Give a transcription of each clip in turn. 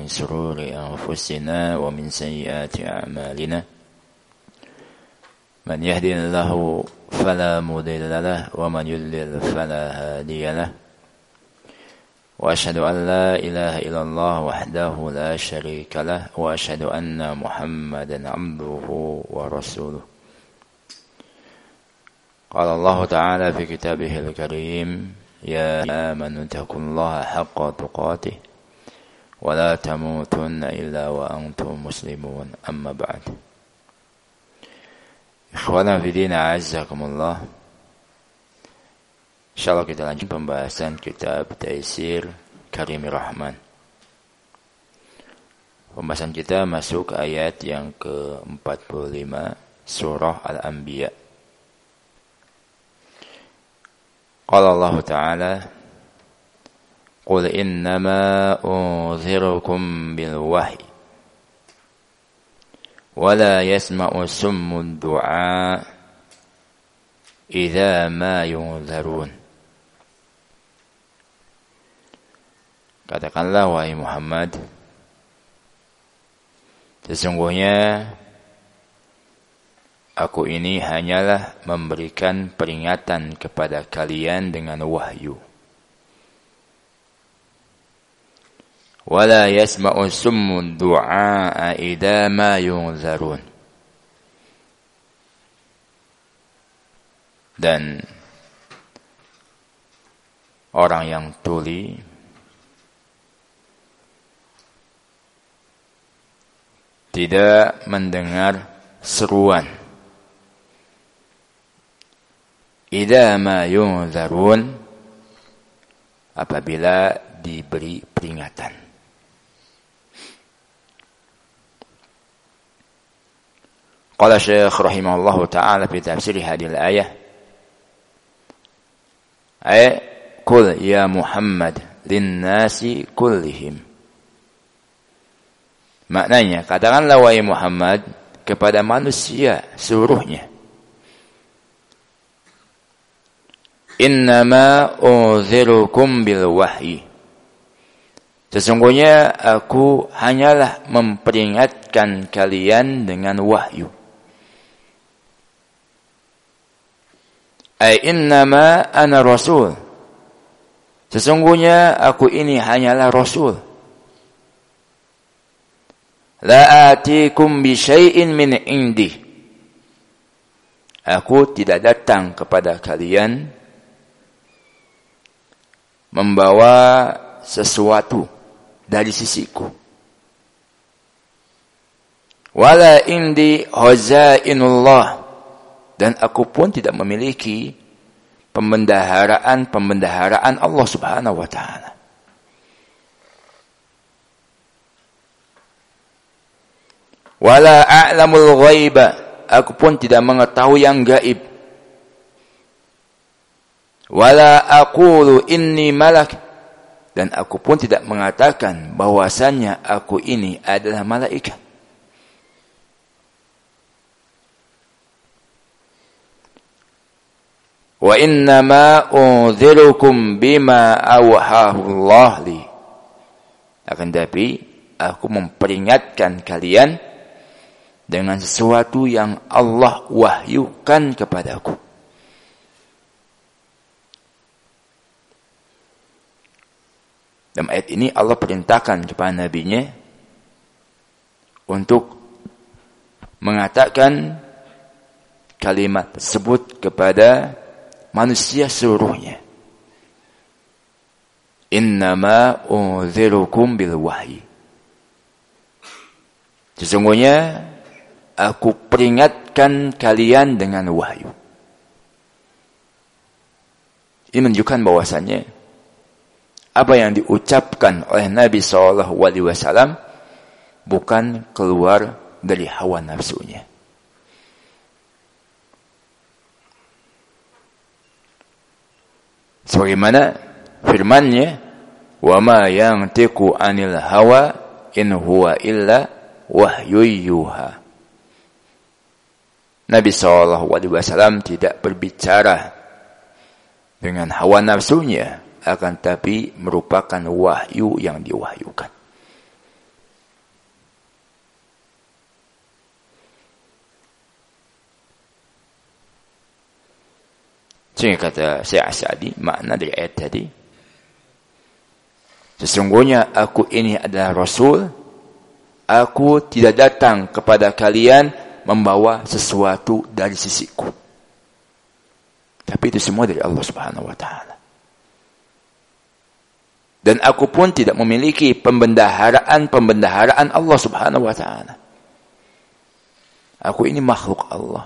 شرور أنفسنا ومن سيئات أعمالنا من يهدي الله فلا مضل له ومن يضلل فلا هادي له وأشهد أن لا إله إلا الله وحده لا شريك له وأشهد أن محمدا عبده ورسوله قال الله تعالى في كتابه الكريم يا آمنوا اتقوا الله حق تقاته ولا تموتن إلا وأنتم مسلمون أما بعد Ikhwana fidina azzakumullah. Insyaallah kita lanjut pembahasan kitab Taisir Karimir Rahman. Pembahasan kita masuk ke ayat yang ke-45 surah Al-Anbiya. Qala Allah Ta'ala Qul innama unzirukum bil wahyi ولا يسمع سم الدعاء إذا ما ينذرون. Katakanlah wahai Muhammad, sesungguhnya aku ini hanyalah memberikan peringatan kepada kalian dengan wahyu. وَلَا يَسْمَعُ سُمُّ الدُّعَاءَ إِذَا مَا يُنذَرُونَ. Dan orang yang tuli tidak mendengar seruan إِذَا مَا يُنذَرُونَ apabila diberi peringatan. قال الشيخ رحمه الله تعالى في تفسير هذه الآية أي قل يا محمد للناس كلهم. Maknanya, katakanlah wahai Muhammad kepada manusia seluruhnya. Innama unzirukum bil wahyi. Sesungguhnya aku hanyalah memperingatkan kalian dengan wahyu. Ay innama ana rasul. Sesungguhnya aku ini hanyalah rasul. La atikum bi syai'in min indi. Aku tidak datang kepada kalian membawa sesuatu dari sisiku. Wala indi khazainullah. Dan aku pun tidak memiliki pembendaharaan Allah Subhanahu wa ta'ala. Wala a'lamul ghaiba. Aku pun tidak mengetahui yang gaib. Wala aqulu inni malak. Dan aku pun tidak mengatakan bahwasannya aku ini adalah malaikat. Wa innama unzirukum bima awhahu Allah li. Akan tapi aku memperingatkan kalian dengan sesuatu yang Allah wahyukan kepadaku. Dalam ayat ini Allah perintahkan kepada nabinya untuk mengatakan kalimat tersebut kepada manusia seluruhnya. Innama unzirukum bil wahyi. Sesungguhnya aku peringatkan kalian dengan wahyu. Ini menunjukkan bahwasannya apa yang diucapkan oleh Nabi SAW bukan keluar dari hawa nafsunya. Sebagaimana firman-Nya, "Wa ma yantiqu 'anil hawa in huwa illa wahyu yuha." Nabi SAW tidak berbicara dengan hawa nafsunya, akan tapi merupakan wahyu yang diwahyukan. Sehingga kata Syekh As-Sa'di, makna dari ayat tadi, sesungguhnya aku ini adalah Rasul, aku tidak datang kepada kalian membawa sesuatu dari sisiku. Tapi itu semua dari Allah Subhanahu wa Ta'ala. Dan aku pun tidak memiliki pembendaharaan Allah Subhanahu wa Ta'ala. Aku ini makhluk Allah.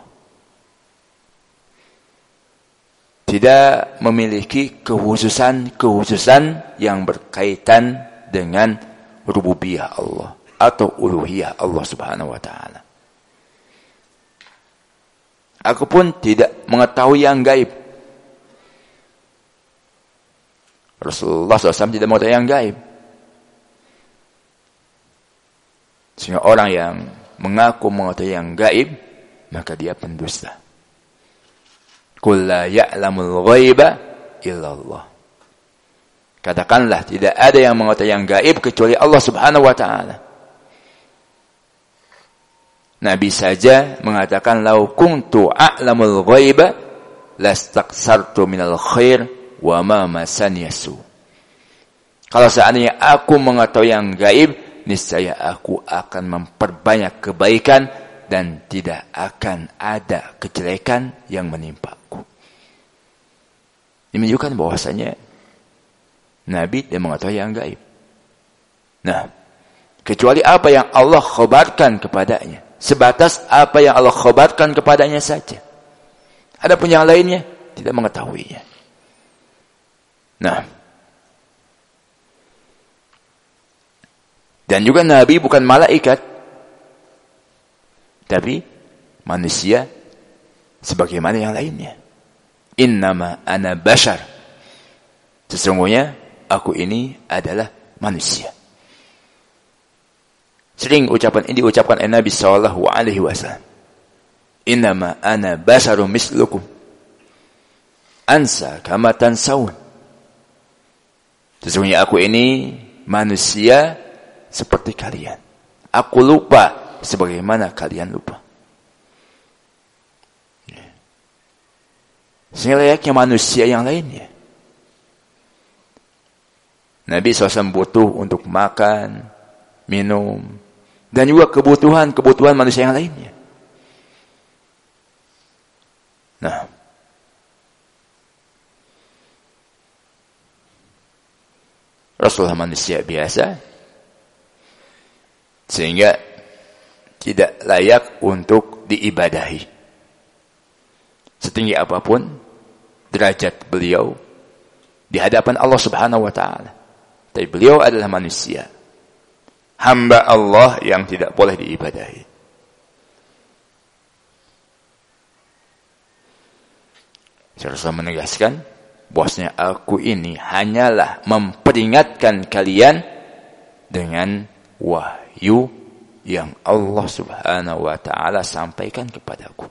Tidak memiliki kekhususan yang berkaitan dengan rububiyah Allah atau uluhiyah Allah Subhanahu wa Ta'ala. Aku pun tidak mengetahui yang gaib. Rasulullah SAW tidak mengetahui yang gaib. Sehingga orang yang mengaku mengetahui yang gaib, maka dia pendusta. Qul la ya'lamul ghaiba illallah. Katakanlah tidak ada yang mengetahui yang gaib kecuali Allah Subhanahu wa Ta'ala. Nabi saja mengatakan, "Lau kuntu a'lamul ghaiba lastaksartu minal khair wa ma masani yasu." Kalau seandainya aku mengetahui yang gaib, niscaya aku akan memperbanyak kebaikan dan tidak akan ada kejelekan yang menimpaku. Ini menunjukkan bahwasanya Nabi dia mengetahui yang gaib. Nah, kecuali apa yang Allah khabarkan kepadanya. Sebatas apa yang Allah khabarkan kepadanya saja. Adapun yang lainnya tidak mengetahuinya. Nah, dan juga Nabi bukan malaikat, tapi manusia sebagaimana yang lainnya. Innama ana bashar. Sesungguhnya aku ini adalah manusia. Sering ucapan ini diucapkan oleh Nabi sallallahu alaihi wasallam. Innama ana basharun mislukum. Ansa kama tansawun. Sesungguhnya aku ini manusia seperti kalian. Aku lupa sebagaimana kalian lupa. Sehingga layaknya manusia yang lainnya. Nabi SAW butuh untuk makan, minum, dan juga kebutuhan manusia yang lainnya. Nah, Rasulullah manusia biasa, sehingga tidak layak untuk diibadahi. Setinggi apapun derajat beliau di hadapan Allah Subhanahu wa Ta'ala, tapi beliau adalah manusia, hamba Allah yang tidak boleh diibadahi. Rasulullah menegaskan bahwasanya aku ini hanyalah memperingatkan kalian dengan wahyu yang Allah Subhanahu wa Ta'ala sampaikan kepadaku.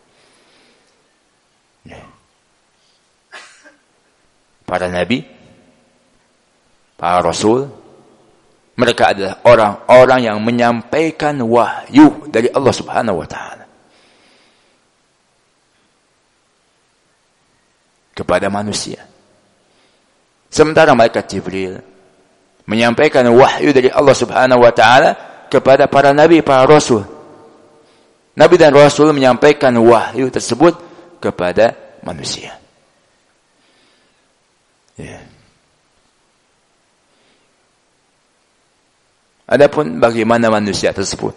Para nabi, para rasul, mereka adalah orang-orang yang menyampaikan wahyu dari Allah Subhanahu wa Ta'ala kepada manusia. Sementara malaikat Jibril menyampaikan wahyu dari Allah Subhanahu wa Ta'ala kepada para nabi, para rasul. Nabi dan rasul menyampaikan wahyu tersebut kepada manusia. Ya. Adapun bagaimana manusia tersebut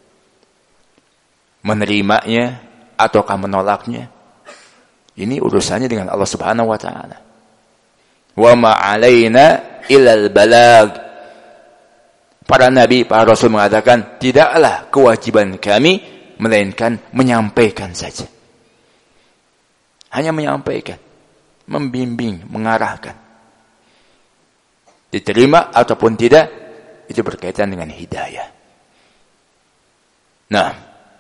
menerimanya ataukah menolaknya, ini urusannya dengan Allah Subhanahu wa Ta'ala. Wa ma 'alaina illal balag. Para nabi, para rasul mengatakan, tidaklah kewajiban kami melainkan menyampaikan saja. Hanya menyampaikan, membimbing, mengarahkan. Diterima ataupun tidak, itu berkaitan dengan hidayah. Nah,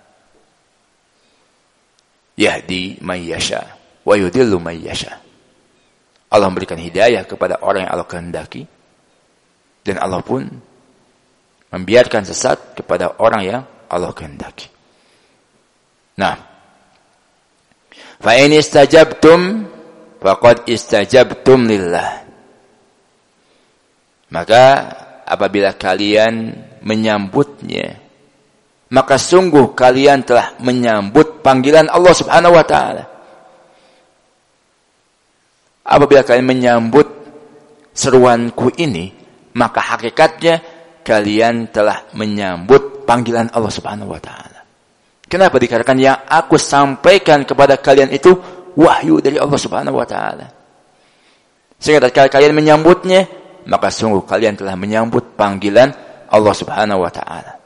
yahdi may yasha wa yudillu may yasha. Allah memberikan hidayah kepada orang yang Allah kehendaki, dan Allah pun membiarkan sesat kepada orang yang Allah kehendaki. Nah, fa in istajabtum faqad istajabtum lillah. Maka apabila kalian menyambutnya, maka sungguh kalian telah menyambut panggilan Allah Subhanahu wa taala. Apabila kalian menyambut seruanku ini, maka hakikatnya kalian telah menyambut panggilan Allah Subhanahu wa taala. Kenapa? Dikarenakan yang aku sampaikan kepada kalian itu wahyu dari Allah Subhanahu wa taala. Sehingga ketika kalian menyambutnya, maka sungguh kalian telah menyambut panggilan Allah Subhanahu wa taala.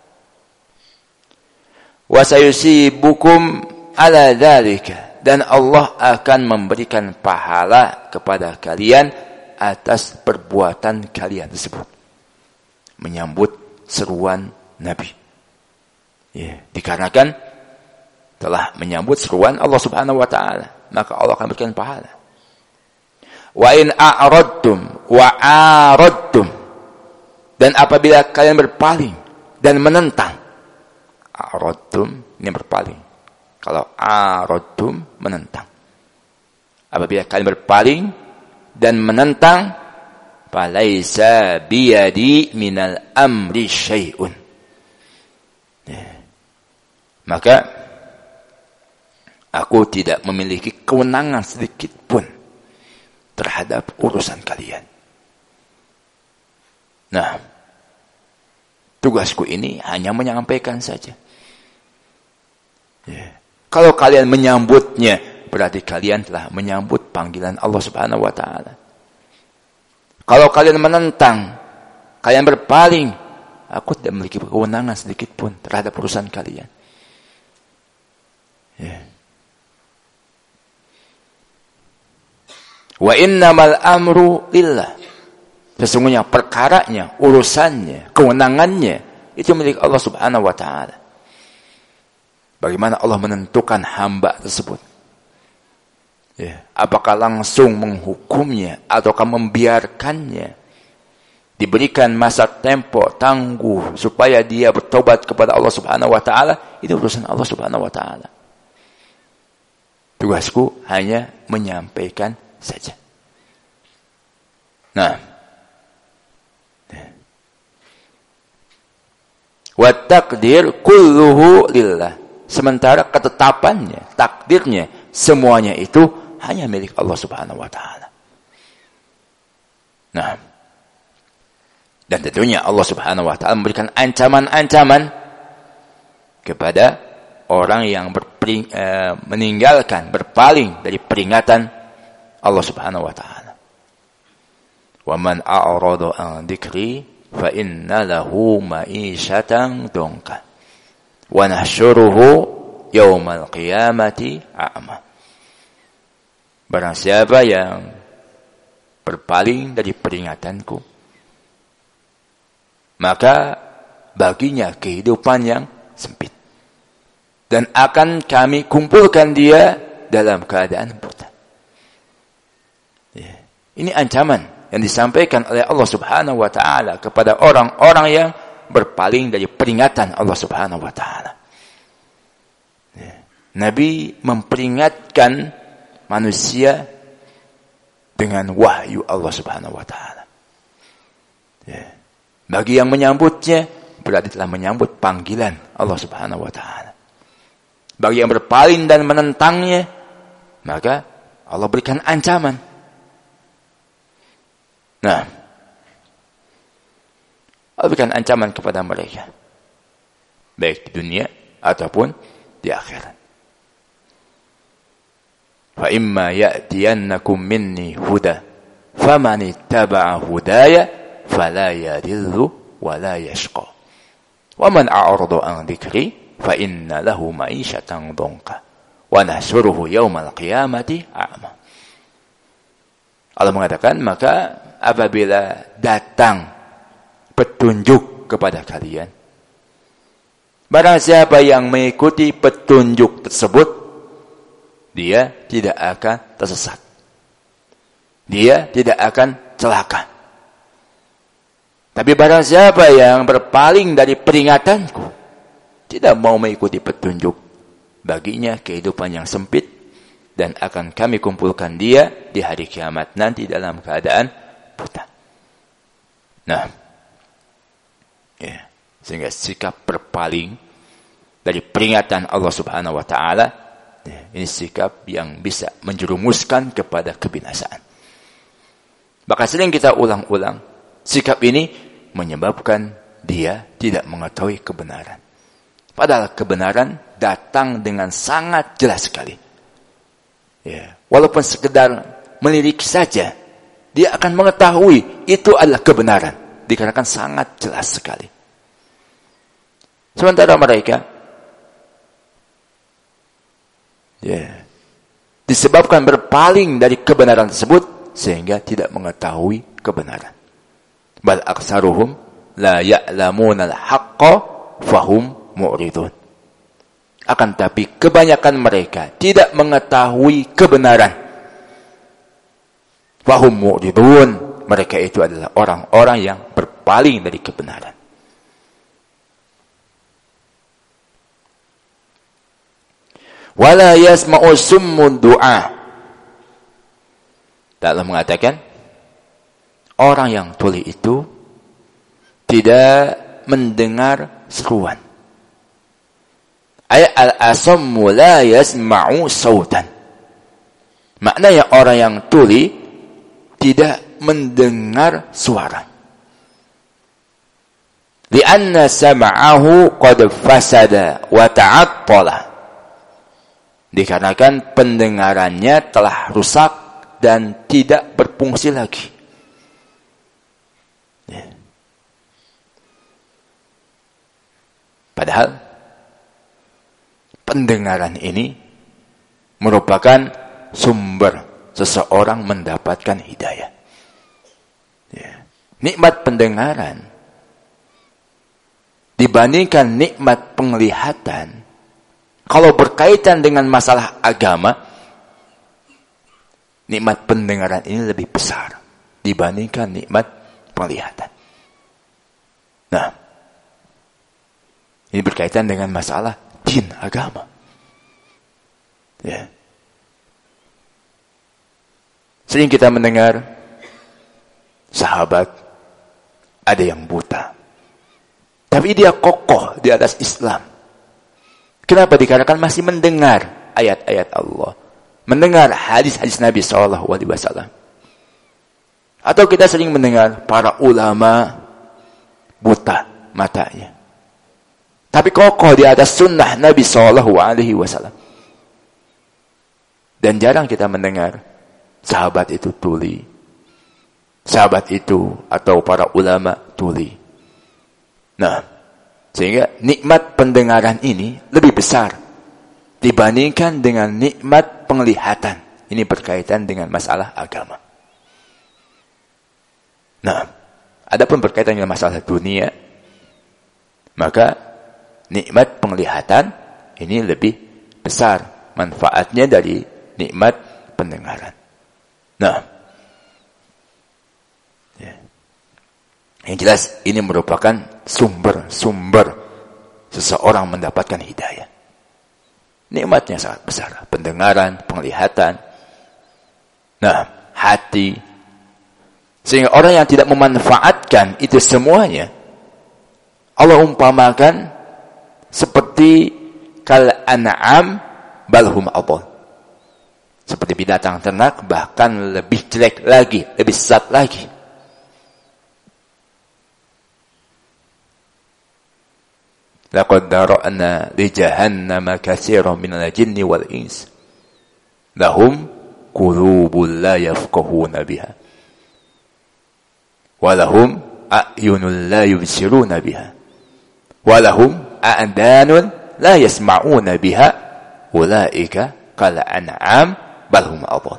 Wa sayusibukum ala dzalika, dan Allah akan memberikan pahala kepada kalian atas perbuatan kalian tersebut. Menyambut seruan Nabi. Ya, dikarenakan telah menyambut seruan Allah Subhanahu wa taala, maka Allah akan berikan pahala. Wa in a'radtum wa aradtum, dan apabila kalian berpaling dan menentang. A'radtum ini berpaling. Kalau aradtum menentang. Apabila kalian berpaling dan menentang, falaisa biyadi minal amri syai'un. Maka aku tidak memiliki kewenangan sedikit pun terhadap urusan kalian. Nah, tugasku ini hanya menyampaikan saja. Ya. Kalau kalian menyambutnya, berarti kalian telah menyambut panggilan Allah Subhanahu wa taala. Kalau kalian menentang, kalian berpaling, aku tidak memiliki kewenangan sedikit pun terhadap urusan kalian. Ya. Wa innamal amru lillah. Sesungguhnya perkaranya, urusannya, kewenangannya itu milik Allah Subhanahu wa taala. Bagaimana Allah menentukan hamba tersebut? Ya, apakah langsung menghukumnya ataukah membiarkannya? Diberikan masa tempo tangguh supaya dia bertobat kepada Allah Subhanahu wa taala, itu urusan Allah Subhanahu wa taala. Tugasku hanya menyampaikan saja. Nah, wa taqdir kulluhu lillah. Sementara ketetapannya, takdirnya, semuanya itu hanya milik Allah Subhanahu wa taala. Nah, dan tentunya Allah Subhanahu wa taala memberikan ancaman-ancaman kepada orang yang meninggalkan, berpaling dari peringatan Allah Subhanahu wa taala. Wa man a'rada an dzikri fa inna lahu ma'isyatan dhanka wa nahsyuruhu yaumal qiyamati a'ma. Barang siapa yang berpaling dari peringatanku, maka baginya kehidupan yang sempit, dan akan kami kumpulkan dia dalam keadaan buta. Ya. Ini ancaman yang disampaikan oleh Allah Subhanahu wa taala kepada orang-orang yang berpaling dari peringatan Allah Subhanahu wa taala. Ya. Nabi memperingatkan manusia dengan wahyu Allah Subhanahu wa taala. Ya. Bagi yang menyambutnya, berarti telah menyambut panggilan Allah Subhanahu wa taala. Bagi yang berpaling dan menentangnya, maka Allah berikan ancaman. Nah, Allah berikan ancaman kepada mereka, baik di dunia ataupun di akhirat. Fa imma ya'tiyannakum minni huda faman ittaba'a hudaya fala yadillu wa la yashqa wa man a'rada an dzikri fa inna lahu ma'isyatan dhanka wa nahsyuruhu yaumal qiyamati a'ma. Allah mengatakan, maka apabila datang petunjuk kepada kalian, barang siapa yang mengikuti petunjuk tersebut, dia tidak akan tersesat, dia tidak akan celaka. Tapi barang siapa yang berpaling dari peringatanku, tidak mau mengikuti petunjuk, baginya kehidupan yang sempit dan akan kami kumpulkan dia di hari kiamat nanti dalam keadaan buta. Nah, ya, sehingga sikap berpaling dari peringatan Allah Subhanahu wa taala, ya, ini sikap yang bisa menjerumuskan kepada kebinasaan. Bahkan sering kita ulang-ulang, sikap ini menyebabkan dia tidak mengetahui kebenaran. Padahal kebenaran datang dengan sangat jelas sekali. Ya, walaupun sekedar melirik saja, dia akan mengetahui itu adalah kebenaran. Dikarenakan sangat jelas sekali. Sementara mereka, ya, disebabkan berpaling dari kebenaran tersebut, sehingga tidak mengetahui kebenaran. Bal aksaruhum la ya'lamuna al-haqqa fahum mu'ridun. Akan tapi kebanyakan mereka tidak mengetahui kebenaran. Fahum mu'ridun. Mereka itu adalah orang-orang yang berpaling dari kebenaran. Wala yasma'u summun du'a. Allah mengatakan, orang yang tuli itu tidak mendengar seruan. Ay al-asammu la yasma'u sautan. Maknanya orang yang tuli tidak mendengar suara. Lianna sam'ahu qad fasada wa ta'attala. Dikarenakan pendengarannya telah rusak dan tidak berfungsi lagi. Ya. Padahal pendengaran ini merupakan sumber seseorang mendapatkan hidayah. Ya. Nikmat pendengaran dibandingkan nikmat penglihatan, kalau berkaitan dengan masalah agama, nikmat pendengaran ini lebih besar dibandingkan nikmat penglihatan. Nah, ini berkaitan dengan masalah din agama. Ya. Sering kita mendengar sahabat ada yang buta, tapi dia kokoh di atas Islam. Kenapa? Dikarenakan masih mendengar ayat-ayat Allah, mendengar hadis-hadis Nabi SAW. Atau kita sering mendengar para ulama buta matanya, tapi kokoh di atas sunnah Nabi SAW. Dan jarang kita mendengar sahabat itu tuli, sahabat itu atau para ulama tuli. Nah, sehingga nikmat pendengaran ini lebih besar dibandingkan dengan nikmat penglihatan. Ini berkaitan dengan masalah agama. Nah, adapun berkaitan dengan masalah dunia, maka nikmat penglihatan ini lebih besar manfaatnya dari nikmat pendengaran. Nah, ya. Yang jelas ini merupakan sumber seseorang mendapatkan hidayah. Nikmatnya sangat besar, pendengaran, penglihatan. Nah, hati. Sehingga orang yang tidak memanfaatkan itu semuanya, Allah umpamakan seperti kal an'am balhum adall. Seperti binatang ternak, bahkan lebih jelek lagi, lebih sesat lagi. Laqad dara'na li jahannama katsiran minal jinni wal ins. Lahum qulubun la yafqahuna biha. Wa lahum a'yunun la yubsiruna biha. Wa lahum a'danun la yasma'una biha. Ulaika kal an'am bal hum adall.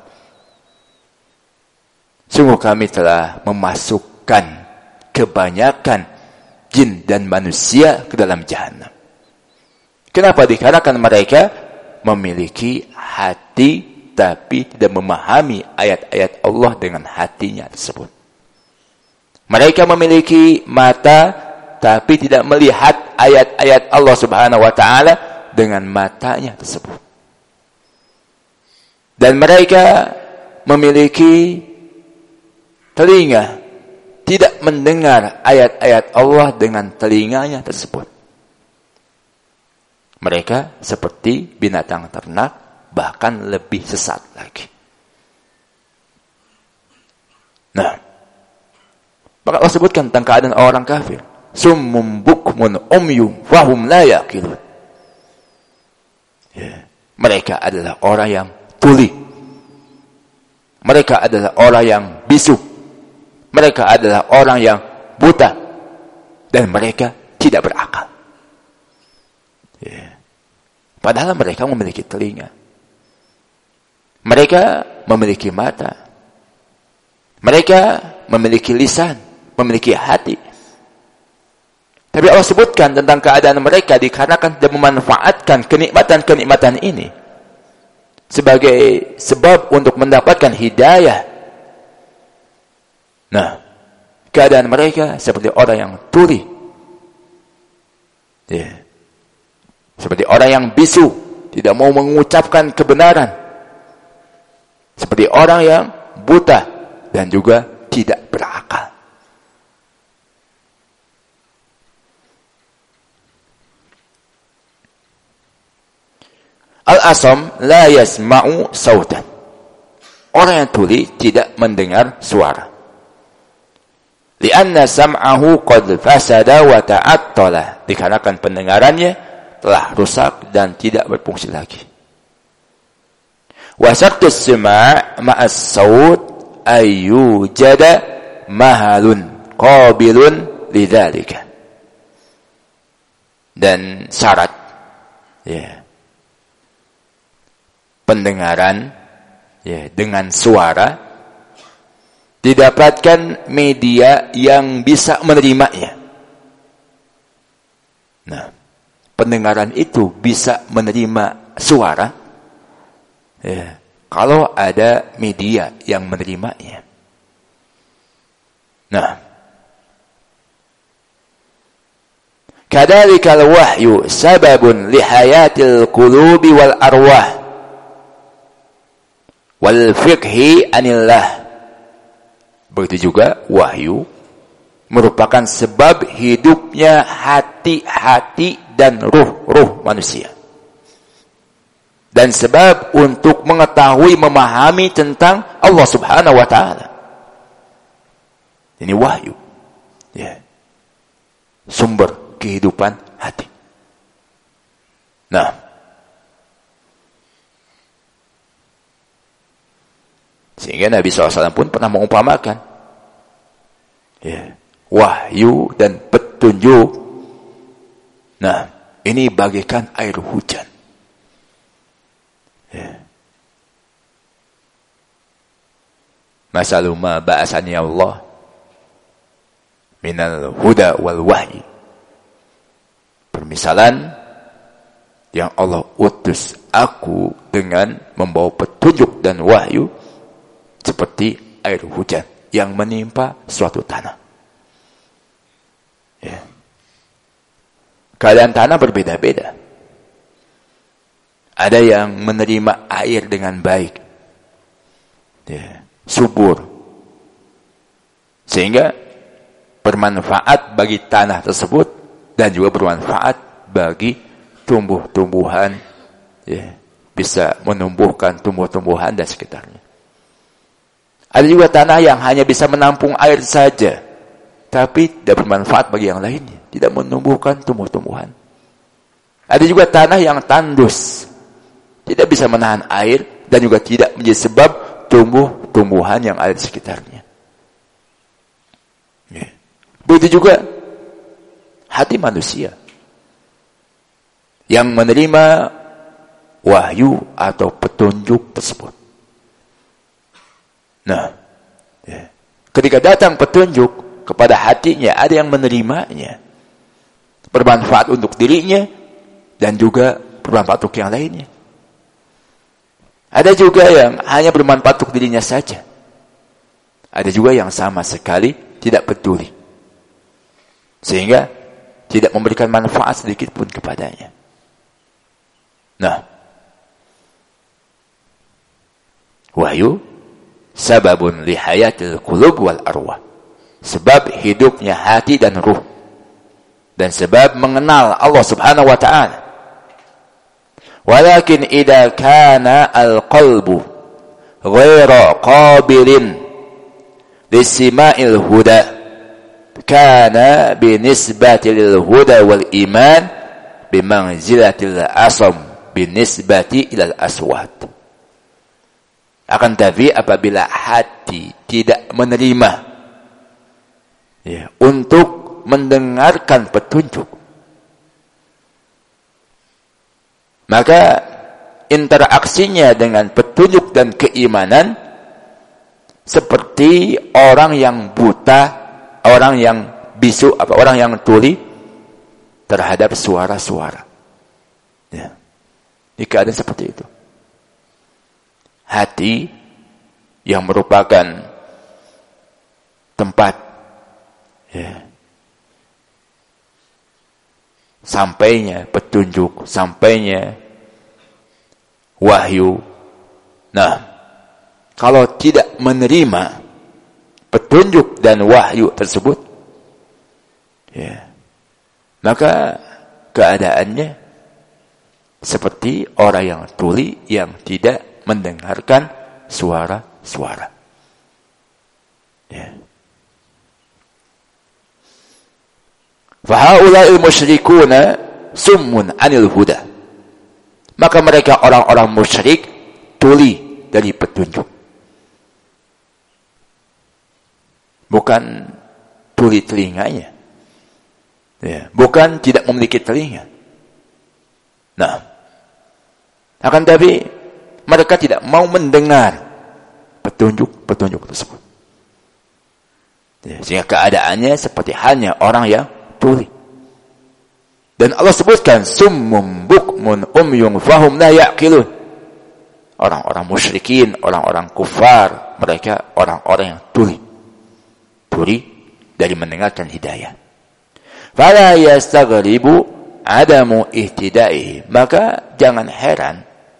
Sungguh kami telah memasukkan kebanyakan jin dan manusia ke dalam jahanam. Kenapa? Dikarenakan mereka memiliki hati tapi tidak memahami ayat-ayat Allah dengan hatinya tersebut. Mereka memiliki mata tapi tidak melihat ayat-ayat Allah Subhanahu wa taala dengan matanya tersebut. Dan mereka memiliki telinga, tidak mendengar ayat-ayat Allah dengan telinganya tersebut. Mereka seperti binatang ternak, bahkan lebih sesat lagi. Nah, maka Allah sebutkan tentang keadaan orang kafir. Summum bukmun umyum fahum la yaqilun. Ya. Mereka adalah orang yang tuli. Mereka adalah orang yang bisu. Mereka adalah orang yang buta. Dan mereka tidak berakal. Ya. Padahal mereka memiliki telinga. Mereka memiliki mata. Mereka memiliki lisan, memiliki hati. Tapi Allah sebutkan tentang keadaan mereka dikarenakan dan memanfaatkan kenikmatan-kenikmatan ini sebagai sebab untuk mendapatkan hidayah. Nah, keadaan mereka seperti orang yang tuli. Ya. Seperti orang yang bisu, tidak mau mengucapkan kebenaran. Seperti orang yang buta dan juga tidak berakal. Al-asam la yasma'u sautan. Orang yang tuli tidak mendengar suara. Lianna sam'ahu qad fasada wa ta'attala. Dikarenakan pendengarannya telah rusak dan tidak berfungsi lagi. Wa syartus sima' ma'as saut ayyujada mahalun qabilun lidzalika. Dan syarat pendengaran dengan suara didapatkan media yang bisa menerimanya. Nah, pendengaran itu bisa menerima suara kalau ada media yang menerimanya. Nah, kadzalikal wahyu sababun lihayatil qulubi wal arwah wal fiqhi anillah. Begitu juga wahyu merupakan sebab hidupnya hati-hati dan ruh-ruh manusia. Dan sebab untuk mengetahui, memahami tentang Allah Subhanahu wa ta'ala. Ini wahyu. Sumber kehidupan hati. Nah, sehingga Nabi SAW pun pernah mengumpamakan wahyu dan petunjuk. Nah, ini bagaikan air hujan. Masalu ma ba'asani Allah minal huda wal wahyi. Permisalan yang Allah utus aku dengan membawa petunjuk dan wahyu seperti air hujan yang menimpa suatu tanah. Keadaan tanah berbeda-beda. Ada yang menerima air dengan baik, subur, sehingga bermanfaat bagi tanah tersebut dan juga bermanfaat bagi tumbuh-tumbuhan, bisa menumbuhkan tumbuh-tumbuhan dan sekitarnya. Ada juga tanah yang hanya bisa menampung air saja, tapi tidak bermanfaat bagi yang lainnya, tidak menumbuhkan tumbuh-tumbuhan. Ada juga tanah yang tandus, tidak bisa menahan air dan juga tidak menjadi sebab tumbuh-tumbuhan yang ada di sekitarnya. Begitu juga hati manusia yang menerima wahyu atau petunjuk tersebut. Nah, ketika datang petunjuk kepada hatinya, ada yang menerimanya, bermanfaat untuk dirinya dan juga bermanfaat untuk yang lainnya. Ada juga yang hanya bermanfaat untuk dirinya saja. Ada juga yang sama sekali tidak peduli, sehingga tidak memberikan manfaat sedikit pun kepadanya. Nah, Wahyu sababun li hayatil qulub wal arwah. Sebab hidupnya hati dan ruh. Dan sebab mengenal Allah Subhanahu wa ta'ala. Walakin idza kana al-qalbu ghaira qabilin lisima'il huda kana binisbati lil huda wal iman bimanzilatil asam binisbati ilal aswat. Akan tapi apabila hati tidak menerima untuk mendengarkan petunjuk, maka interaksinya dengan petunjuk dan keimanan seperti orang yang buta, orang yang bisu, orang yang tuli terhadap suara-suara. Ya. Ini keadaan seperti itu. Hati yang merupakan tempat sampainya petunjuk, sampainya wahyu. Nah, kalau tidak menerima petunjuk dan wahyu tersebut, maka keadaannya seperti orang yang tuli yang tidak mendengarkan suara-suara. Fahaula'il musyrikuna summun 'anil huda. Maka mereka orang-orang musyrik tuli dari petunjuk. Bukan tuli telinganya. Bukan tidak memiliki telinga. Nah, akan tapi mereka tidak mau mendengar petunjuk-petunjuk tersebut. Sehingga keadaannya seperti halnya orang yang tuli. Dan Allah sebutkan summum bukmun umyun fahum la ya'qilun. Orang-orang musyrikin, orang-orang kufar, mereka orang-orang yang tuli. Tuli dari mendengarkan hidayah. Fala yastaghribu adamu ihtida'i. Maka jangan heran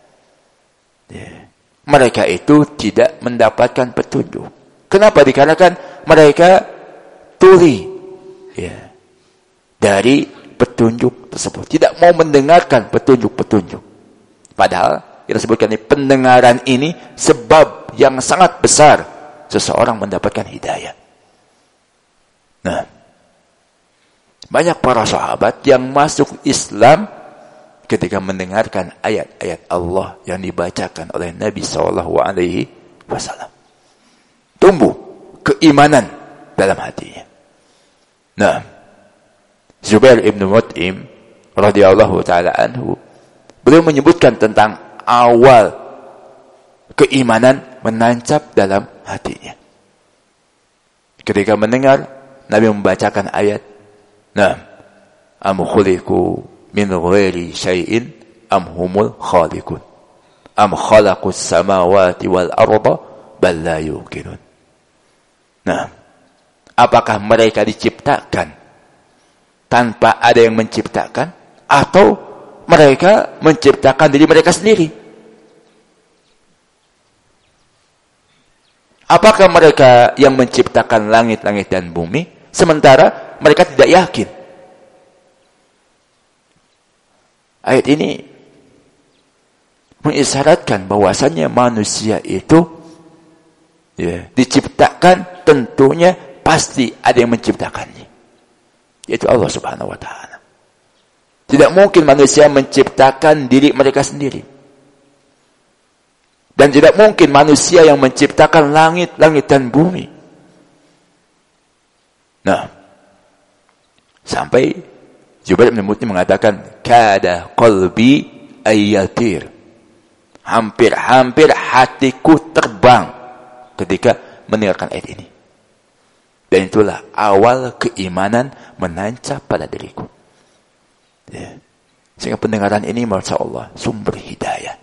mereka itu tidak mendapatkan petunjuk. Kenapa? Dikarenakan mereka tuli dari petunjuk tersebut. Tidak mau mendengarkan petunjuk-petunjuk. Padahal kita sebutkan ini, pendengaran ini sebab yang sangat besar seseorang mendapatkan hidayah. Nah, banyak para sahabat yang masuk Islam ketika mendengarkan ayat-ayat Allah yang dibacakan oleh Nabi SAW. Tumbuh keimanan dalam hatinya. Nah, Zubair ibn Mut'im radhiyallahu ta'ala anhu, beliau menyebutkan tentang awal keimanan menancap dalam hatinya. Ketika mendengar Nabi membacakan ayat, nah, am khuliqu min ghairi syai'in am humul khaliqun am khalaqus samawati wal arda bal la yuqinun. Nah, apakah mereka diciptakan tanpa ada yang menciptakan, atau mereka menciptakan diri mereka sendiri? Apakah mereka yang menciptakan langit-langit dan bumi sementara mereka tidak yakin? Ayat ini mengisyaratkan bahwasannya manusia itu diciptakan, tentunya pasti ada yang menciptakannya, yaitu Allah Subhanahu wa ta'ala. Tidak mungkin manusia menciptakan diri mereka sendiri. Dan tidak mungkin manusia yang menciptakan langit-langit dan bumi. Nah, sampai Zubair bin Mut'im mengatakan, kada qalbi ayatir. Hampir-hampir hatiku terbang ketika mendengarkan ayat ini. Dan itulah awal keimanan menancap pada diriku. Sehingga pendengaran ini, masya Allah, sumber hidayah.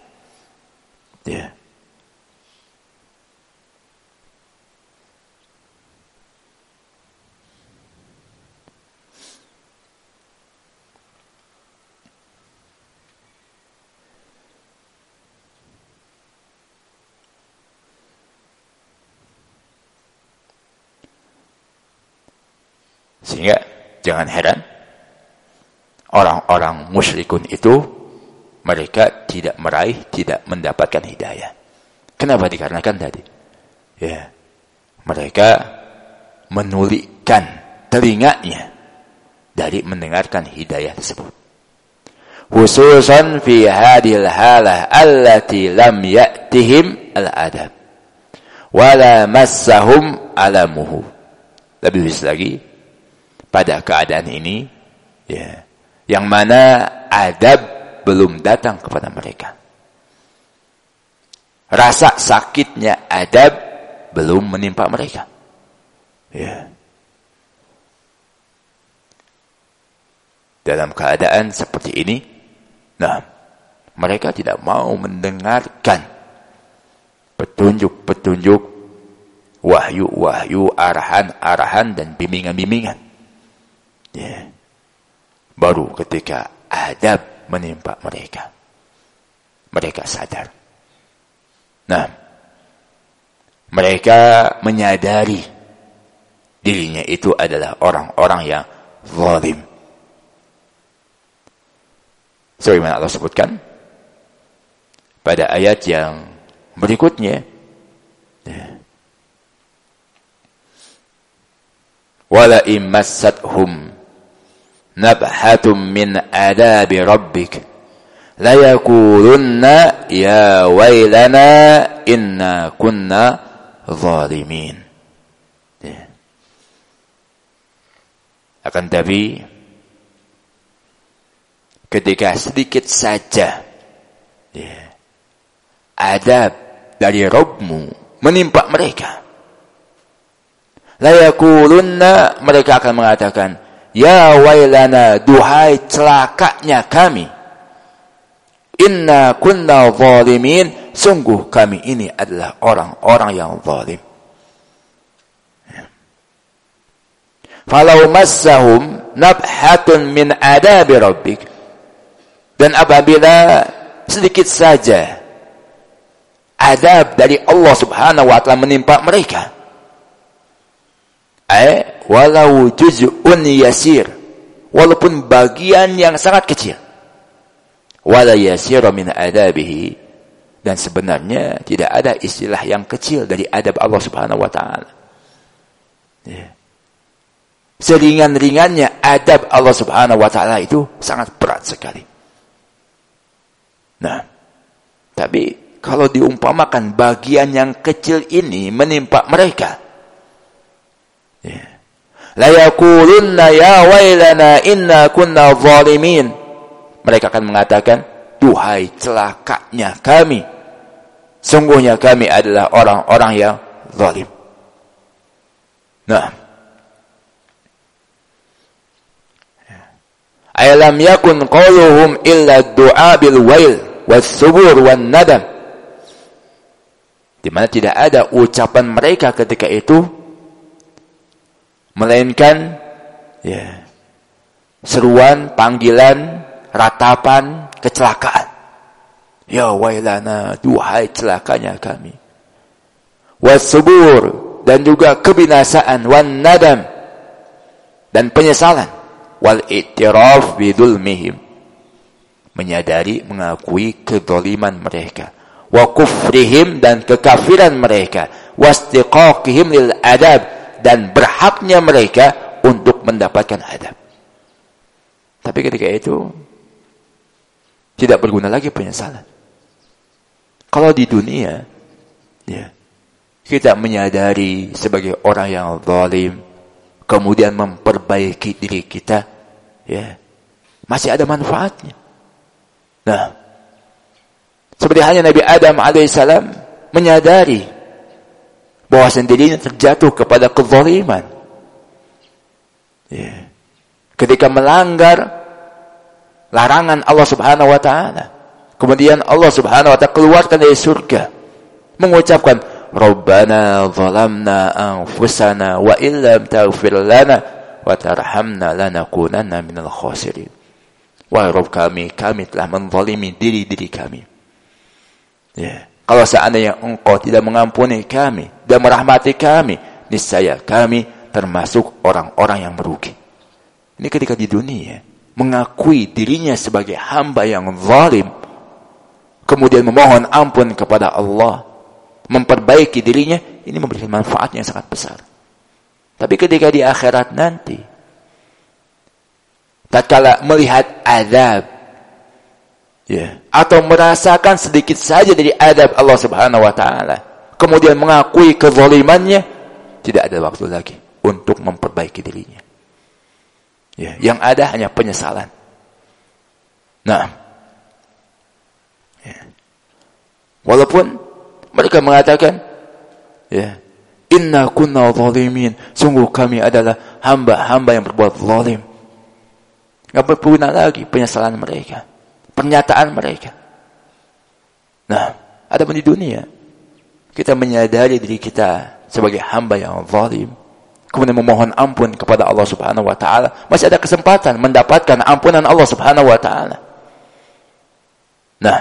Sehingga jangan heran orang-orang musyrikun itu mereka tidak meraih, tidak mendapatkan hidayah. Kenapa? Dikarenakan tadi, ya, mereka menulikkan telinganya dari mendengarkan hidayah tersebut. Khususan fi hadhil halah allati lam ya'tihim al-adab wala massahum alamuhu. Lebih khusus lagi pada keadaan ini, ya, yang mana adab belum datang kepada mereka. Rasa sakitnya adab belum menimpa mereka. Ya. Dalam keadaan seperti ini, nah, mereka tidak mau mendengarkan petunjuk-petunjuk, wahyu-wahyu, arahan-arahan dan bimbingan-bimbingan. Ya. Baru ketika adab menimpa mereka, mereka sadar. Nah, mereka menyadari dirinya itu adalah orang-orang yang zalim. Sebagaimana Allah sebutkan pada ayat yang berikutnya, wala immassathum nabhatum min adabi rabbik la yaqulunna ya wailana inna kunna zalimin. Akan tapi ketika sedikit saja adab dari Rabbmu menimpa mereka, la yaqulunna, mereka akan mengatakan, ya wailana, duhai celakanya kami, inna kunna zalimin, sungguh kami ini adalah orang-orang yang zalim. Falau massahum nabhatun min adabi rabbik, dan apabila sedikit saja adab dari Allah Subhanahu wa taala menimpa mereka, walau juz'un yasir, walaupun bagian yang sangat kecil, wala yasir min adabihi, dan sebenarnya tidak ada istilah yang kecil dari adab Allah Subhanahu wa taala. Seringan-ringannya adab Allah Subhanahu wa taala itu sangat berat sekali. Nah, tapi kalau diumpamakan bagian yang kecil ini menimpa mereka, la yaqulunna ya wailana inna kunna zalimin, mereka akan mengatakan, duhai celakanya kami, sungguhnya kami adalah orang-orang yang zalim. Nah, alam yakun qauluhum illa du'a bil wail was-subur wan nadam, di mana tidak ada ucapan mereka ketika itu melainkan seruan, panggilan, ratapan kecelakaan. Ya wailana, duhai celakanya kami. Was-subur, dan juga kebinasaan, wan nadam, dan penyesalan. Wal i'tiraf bidulmihim, menyadari, mengakui kedzaliman mereka. Wa kufrihim, dan kekafiran mereka. Wastiqaqihim lil adab, dan berhaknya mereka untuk mendapatkan adab. Tapi ketika itu tidak berguna lagi penyesalan. Kalau di dunia kita menyadari sebagai orang yang zalim, kemudian memperbaiki diri kita, masih ada manfaatnya. Nah, seperti halnya Nabi Adam alaihissalam menyadari bahwa sendirinya terjatuh kepada kezaliman. Ketika melanggar larangan Allah Subhanahu wa taala, kemudian Allah Subhanahu wa taala keluarkan dari surga, mengucapkan, Rabbana zalamna anfusana wa illam taghfir lana wa tarhamna lanakunanna minal khasirin. Wahai Rabb kami telah menzalimi diri-diri kami. Kalau seandainya Engkau tidak mengampuni kami dan merahmati kami, niscaya kami termasuk orang-orang yang merugi. Ini ketika di dunia mengakui dirinya sebagai hamba yang zalim, kemudian memohon ampun kepada Allah, memperbaiki dirinya, ini memberikan manfaat yang sangat besar. Tapi ketika di akhirat nanti, tatkala melihat azab, atau merasakan sedikit saja dari azab Allah Subhanahu wa taala, kemudian mengakui kezalimannya, tidak ada waktu lagi untuk memperbaiki dirinya. Yang ada hanya penyesalan. Nah, walaupun mereka mengatakan, inna kunna zalimin, sungguh kami adalah hamba-hamba yang berbuat zalim. Gak berguna lagi penyesalan mereka, pernyataan mereka. Nah, adapun di dunia, kita menyadari diri kita sebagai hamba yang zalim, kemudian memohon ampun kepada Allah Subhanahu wa taala, masih ada kesempatan mendapatkan ampunan Allah Subhanahu wa taala. Nah,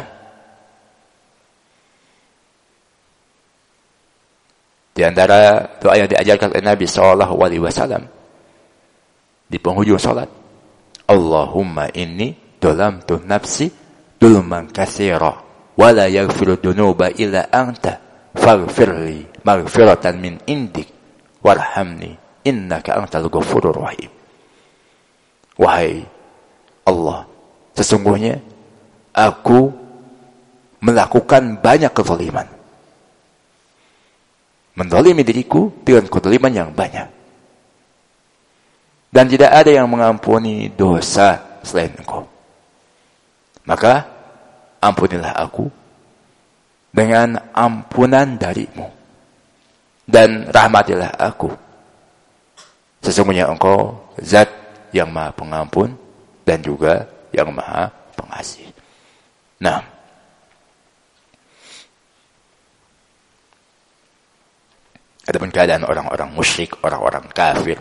di antara doa yang diajarkan oleh Nabi sallallahu alaihi wasallam di penghujung salat, Allahumma inni dolamtu nafsi dulman katsira wa la yaghfiru dunuba illa anta faghfirli maghfiratan min indik warhamni innaka antal ghafurur rahim. Wahai Allah, sesungguhnya aku melakukan banyak kezaliman, menzalimi diriku dengan kezaliman yang banyak, dan tidak ada yang mengampuni dosa selain Engkau. Maka ampunilah aku dengan ampunan darimu, dan rahmatilah aku. Sesungguhnya Engkau zat yang maha pengampun dan juga yang maha pengasih. Nah, adapun keadaan orang-orang musyrik, orang-orang kafir,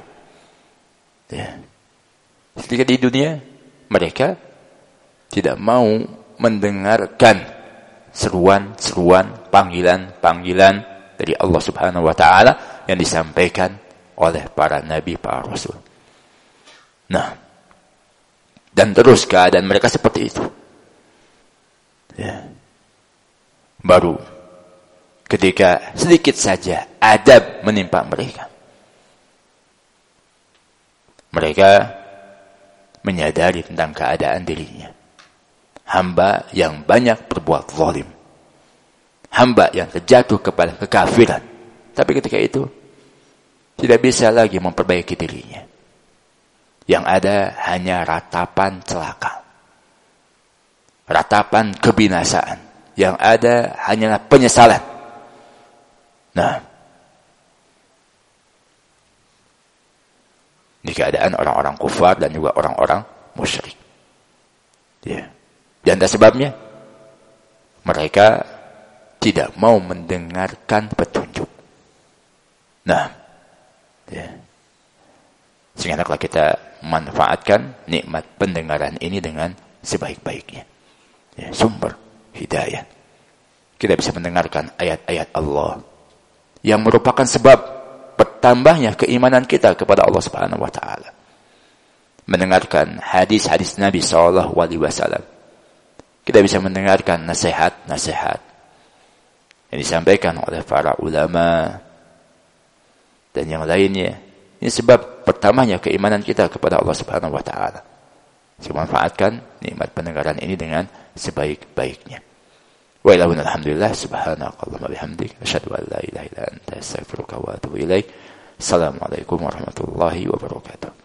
ketika di dunia mereka tidak mau mendengarkan seruan-seruan, panggilan-panggilan dari Allah Subhanahu wa taala yang disampaikan oleh para nabi, para rasul. Nah, dan terus keadaan mereka seperti itu. Baru ketika sedikit saja adab menimpa mereka, mereka menyadari tentang keadaan dirinya, hamba yang banyak berbuat zalim, hamba yang terjatuh kepada kekafiran. Tapi ketika itu tidak bisa lagi memperbaiki dirinya. Yang ada hanya ratapan celaka, ratapan kebinasaan. Yang ada hanyalah penyesalan. Nah, di keadaan orang-orang kufar dan juga orang-orang musyrik. Dan ada sebabnya, mereka tidak mau mendengarkan petunjuk. Nah, sehingga kalau kita manfaatkan nikmat pendengaran ini dengan sebaik-baiknya, sumber hidayah, kita bisa mendengarkan ayat-ayat Allah yang merupakan sebab bertambahnya keimanan kita kepada Allah Subhanahu wa taala. Mendengarkan hadis-hadis Nabi sallallahu alaihi wasallam, kita bisa mendengarkan nasihat-nasihat yang disampaikan oleh para ulama dan yang lainnya. Ini sebab pertamanya keimanan kita kepada Allah Subhanahu wa taala. Manfaatkan nikmat pendengaran ini dengan sebaik-baiknya. Wa ilahuna alhamdulillah, subhanakallahumma bihamdik, asyhadu an la ilaha illa anta, astaghfiruka wa atubu ilaik. Assalamualaikum warahmatullahi wabarakatuh.